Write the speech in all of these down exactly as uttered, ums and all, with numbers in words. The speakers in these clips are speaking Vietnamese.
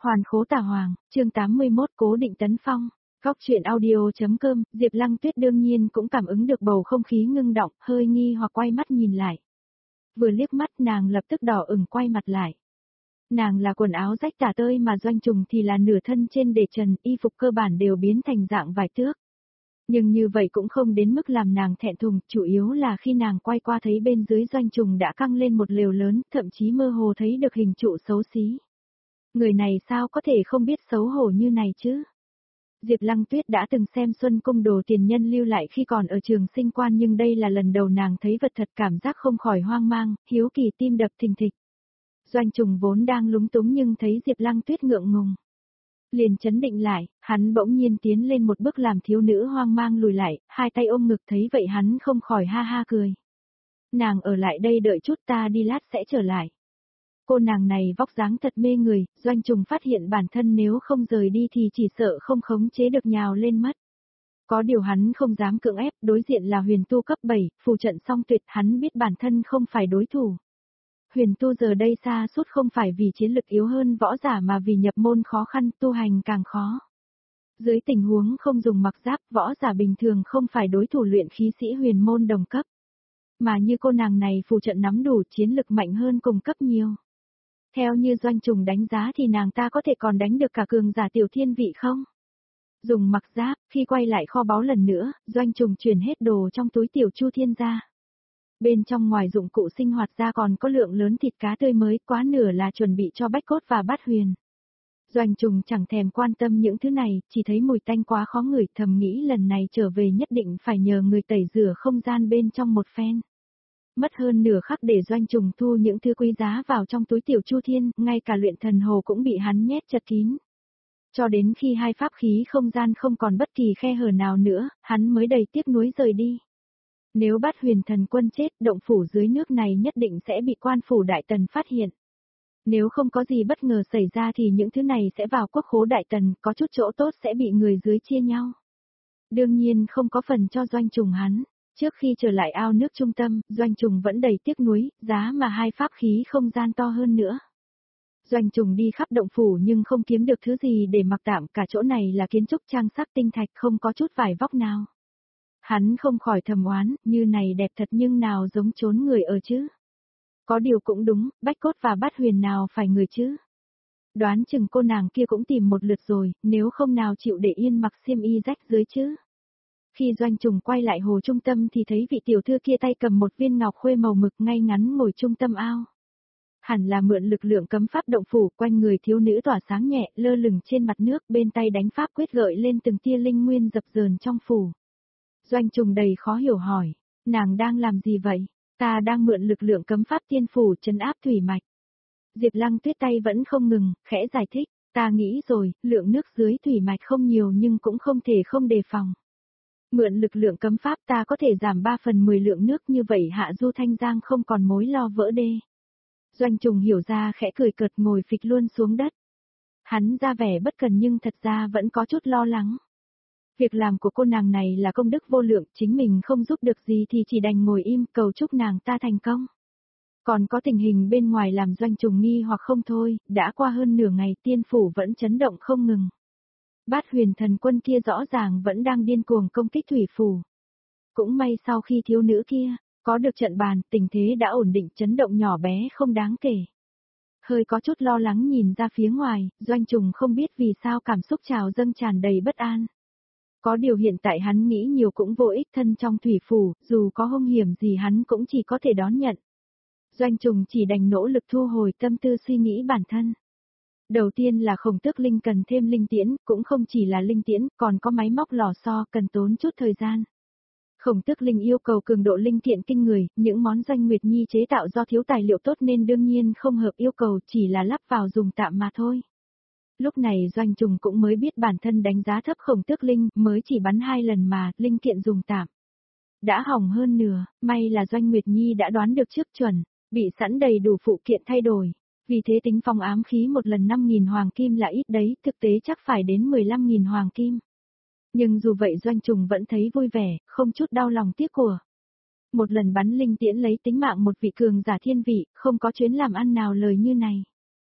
Hoàn khố tà hoàng, chương tám mươi mốt cố định tấn phong. Góc chuyện audio.com, Diệp Lăng Tuyết đương nhiên cũng cảm ứng được bầu không khí ngưng động, hơi nghi hoặc quay mắt nhìn lại. Vừa liếc mắt nàng lập tức đỏ ửng quay mặt lại. Nàng là quần áo rách tả tơi mà Doanh Trùng thì là nửa thân trên để trần, y phục cơ bản đều biến thành dạng vải tước. Nhưng như vậy cũng không đến mức làm nàng thẹn thùng, chủ yếu là khi nàng quay qua thấy bên dưới Doanh Trùng đã căng lên một lều lớn, thậm chí mơ hồ thấy được hình trụ xấu xí. Người này sao có thể không biết xấu hổ như này chứ? Diệp Lăng Tuyết đã từng xem Xuân Cung đồ tiền nhân lưu lại khi còn ở trường sinh quan, nhưng đây là lần đầu nàng thấy vật thật, cảm giác không khỏi hoang mang, hiếu kỳ tim đập thình thịch. Doanh Trùng vốn đang lúng túng nhưng thấy Diệp Lăng Tuyết ngượng ngùng, liền chấn định lại, hắn bỗng nhiên tiến lên một bước làm thiếu nữ hoang mang lùi lại, hai tay ôm ngực, thấy vậy hắn không khỏi ha ha cười. Nàng ở lại đây đợi chút, ta đi lát sẽ trở lại. Cô nàng này vóc dáng thật mê người, Doanh Trùng phát hiện bản thân nếu không rời đi thì chỉ sợ không khống chế được nhào lên mất. Có điều hắn không dám cưỡng ép, đối diện là huyền tu cấp bảy, phù trận song tuyệt, hắn biết bản thân không phải đối thủ. Huyền tu giờ đây xa suốt không phải vì chiến lực yếu hơn võ giả mà vì nhập môn khó khăn, tu hành càng khó. Dưới tình huống không dùng mặc giáp, võ giả bình thường không phải đối thủ luyện khí sĩ huyền môn đồng cấp. Mà như cô nàng này phù trận nắm đủ, chiến lực mạnh hơn cùng cấp nhiều. Theo như Doanh Trùng đánh giá thì nàng ta có thể còn đánh được cả cường giả tiểu thiên vị không? Dùng mặc giáp, khi quay lại kho báu lần nữa, Doanh Trùng chuyển hết đồ trong túi tiểu chu thiên ra. Bên trong ngoài dụng cụ sinh hoạt ra còn có lượng lớn thịt cá tươi mới, quá nửa là chuẩn bị cho Bách Cốt và Bát Huyền. Doanh Trùng chẳng thèm quan tâm những thứ này, chỉ thấy mùi tanh quá khó ngửi, thầm nghĩ lần này trở về nhất định phải nhờ người tẩy rửa không gian bên trong một phen. Mất hơn nửa khắc để Doanh Trùng thu những thứ quý giá vào trong túi tiểu chu thiên, ngay cả luyện thần hồ cũng bị hắn nhét chật kín. Cho đến khi hai pháp khí không gian không còn bất kỳ khe hở nào nữa, hắn mới đầy tiếc nuối rời đi. Nếu Bát Huyền thần quân chết, động phủ dưới nước này nhất định sẽ bị quan phủ Đại Tần phát hiện. Nếu không có gì bất ngờ xảy ra thì những thứ này sẽ vào quốc khố Đại Tần, có chút chỗ tốt sẽ bị người dưới chia nhau. Đương nhiên không có phần cho Doanh Trùng hắn. Trước khi trở lại ao nước trung tâm, Doanh Trùng vẫn đầy tiếc nuối, giá mà hai pháp khí không gian to hơn nữa. Doanh Trùng đi khắp động phủ nhưng không kiếm được thứ gì để mặc tạm, cả chỗ này là kiến trúc trang sắc tinh thạch, không có chút vải vóc nào. Hắn không khỏi thầm oán, như này đẹp thật nhưng nào giống chốn người ở chứ. Có điều cũng đúng, Bách Cốt và Bát Huyền nào phải người chứ. Đoán chừng cô nàng kia cũng tìm một lượt rồi, nếu không nào chịu để yên mặc xiêm y rách dưới chứ. Khi Doanh Trùng quay lại hồ trung tâm thì thấy vị tiểu thư kia tay cầm một viên ngọc khuê màu mực ngay ngắn ngồi trung tâm ao. Hẳn là mượn lực lượng cấm pháp động phủ, quanh người thiếu nữ tỏa sáng nhẹ, lơ lửng trên mặt nước, bên tay đánh pháp quyết gợi lên từng tia linh nguyên dập dờn trong phủ. Doanh Trùng đầy khó hiểu hỏi, nàng đang làm gì vậy? Ta đang mượn lực lượng cấm pháp tiên phủ trấn áp thủy mạch. Diệp Lăng Tuyết tay vẫn không ngừng, khẽ giải thích, ta nghĩ rồi, lượng nước dưới thủy mạch không nhiều nhưng cũng không thể không đề phòng. Mượn lực lượng cấm pháp ta có thể giảm ba phần mười lượng nước, như vậy hạ du Thanh Giang không còn mối lo vỡ đê. Doanh Trùng hiểu ra khẽ cười cợt, ngồi phịch luôn xuống đất. Hắn ra vẻ bất cần nhưng thật ra vẫn có chút lo lắng. Việc làm của cô nàng này là công đức vô lượng, chính mình không giúp được gì thì chỉ đành ngồi im cầu chúc nàng ta thành công. Còn có tình hình bên ngoài làm Doanh Trùng nghi hoặc không thôi, đã qua hơn nửa ngày tiên phủ vẫn chấn động không ngừng. Bát Huyền thần quân kia rõ ràng vẫn đang điên cuồng công kích thủy phủ. Cũng may sau khi thiếu nữ kia có được trận bàn, tình thế đã ổn định, chấn động nhỏ bé không đáng kể. Hơi có chút lo lắng nhìn ra phía ngoài, Doanh Trùng không biết vì sao cảm xúc trào dâng tràn đầy bất an. Có điều hiện tại hắn nghĩ nhiều cũng vô ích, thân trong thủy phủ, dù có hung hiểm gì hắn cũng chỉ có thể đón nhận. Doanh Trùng chỉ đành nỗ lực thu hồi tâm tư suy nghĩ bản thân. Đầu tiên là Khổng Tước Linh cần thêm linh tiễn, cũng không chỉ là linh tiễn, còn có máy móc lò xo cần tốn chút thời gian. Khổng Tước Linh yêu cầu cường độ linh kiện kinh người, những món Doanh Nguyệt Nhi chế tạo do thiếu tài liệu tốt nên đương nhiên không hợp yêu cầu, chỉ là lắp vào dùng tạm mà thôi. Lúc này Doanh Trùng cũng mới biết bản thân đánh giá thấp Khổng Tước Linh, mới chỉ bắn hai lần mà, linh kiện dùng tạm. Đã hỏng hơn nửa, may là Doanh Nguyệt Nhi đã đoán được trước chuẩn, bị sẵn đầy đủ phụ kiện thay đổi. Vì thế tính phong ám khí một lần năm nghìn hoàng kim là ít đấy, thực tế chắc phải đến mười lăm nghìn hoàng kim. Nhưng dù vậy Doanh Trùng vẫn thấy vui vẻ, không chút đau lòng tiếc của. Một lần bắn linh tiễn lấy tính mạng một vị cường giả thiên vị, không có chuyến làm ăn nào lời như này.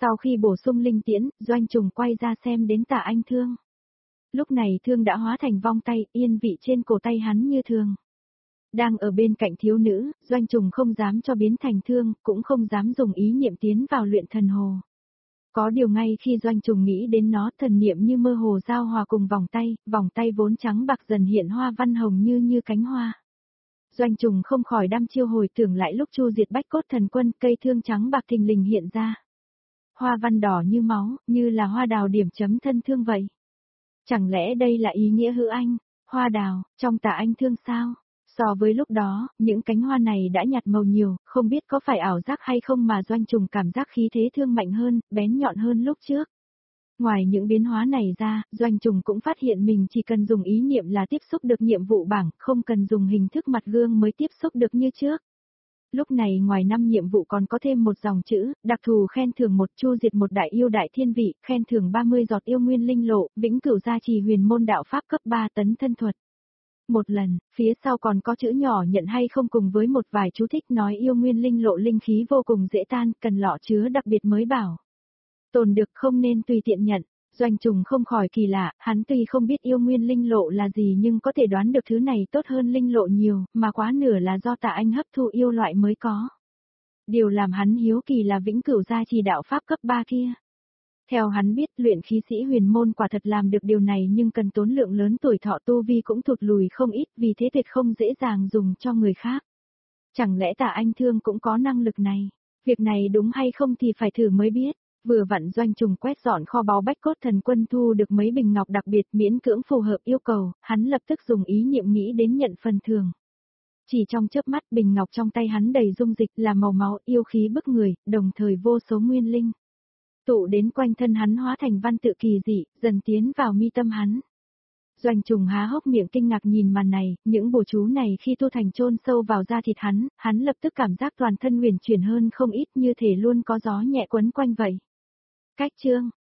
Sau khi bổ sung linh tiễn, Doanh Trùng quay ra xem đến Tạ Anh Thương. Lúc này thương đã hóa thành vong tay, yên vị trên cổ tay hắn như thường. Đang ở bên cạnh thiếu nữ, Doanh Trùng không dám cho biến thành thương, cũng không dám dùng ý niệm tiến vào luyện thần hồ. Có điều ngay khi Doanh Trùng nghĩ đến nó, thần niệm như mơ hồ giao hòa cùng vòng tay, vòng tay vốn trắng bạc dần hiện hoa văn hồng như như cánh hoa. Doanh Trùng không khỏi đăm chiêu hồi tưởng lại lúc chu diệt bách cốt thần quân, cây thương trắng bạc thình lình hiện ra. Hoa văn đỏ như máu, như là hoa đào điểm chấm thân thương vậy. Chẳng lẽ đây là ý nghĩa hữu anh, hoa đào, trong Tạ Anh Thương sao? So với lúc đó, những cánh hoa này đã nhạt màu nhiều, không biết có phải ảo giác hay không mà Doanh Trùng cảm giác khí thế thương mạnh hơn, bén nhọn hơn lúc trước. Ngoài những biến hóa này ra, Doanh Trùng cũng phát hiện mình chỉ cần dùng ý niệm là tiếp xúc được nhiệm vụ bảng, không cần dùng hình thức mặt gương mới tiếp xúc được như trước. Lúc này ngoài năm nhiệm vụ còn có thêm một dòng chữ, đặc thù khen thưởng một chu diệt một đại yêu đại thiên vị, khen thưởng ba mươi giọt yêu nguyên linh lộ, vĩnh cửu gia trì huyền môn đạo pháp cấp ba tấn thân thuật. Một lần, phía sau còn có chữ nhỏ nhận hay không cùng với một vài chú thích nói yêu nguyên linh lộ linh khí vô cùng dễ tan, cần lọ chứa đặc biệt mới bảo. Tồn được không nên tùy tiện nhận. Doanh Trùng không khỏi kỳ lạ, hắn tuy không biết yêu nguyên linh lộ là gì nhưng có thể đoán được thứ này tốt hơn linh lộ nhiều, mà quá nửa là do Tạ Anh hấp thu yêu loại mới có. Điều làm hắn hiếu kỳ là vĩnh cửu gia trì đạo pháp cấp ba kia. Theo hắn biết, luyện khí sĩ huyền môn quả thật làm được điều này nhưng cần tốn lượng lớn tuổi thọ tu vi cũng thụt lùi không ít, vì thế tuyệt không dễ dàng dùng cho người khác. Chẳng lẽ Tạ Anh Thương cũng có năng lực này? Việc này đúng hay không thì phải thử mới biết. Vừa vặn Doanh Trùng quét dọn kho báu bách cốt thần quân thu được mấy bình ngọc đặc biệt miễn cưỡng phù hợp yêu cầu, hắn lập tức dùng ý niệm nghĩ đến nhận phần thưởng. Chỉ trong chớp mắt bình ngọc trong tay hắn đầy dung dịch là màu máu yêu khí bức người, đồng thời vô số nguyên linh. Tụ đến quanh thân hắn hóa thành văn tự kỳ dị, dần tiến vào mi tâm hắn. Doanh Trùng há hốc miệng kinh ngạc nhìn màn này, những bùa chú này khi tu thành chôn sâu vào da thịt hắn, hắn lập tức cảm giác toàn thân huyền chuyển hơn không ít như thể luôn có gió nhẹ quấn quanh vậy. Cách chương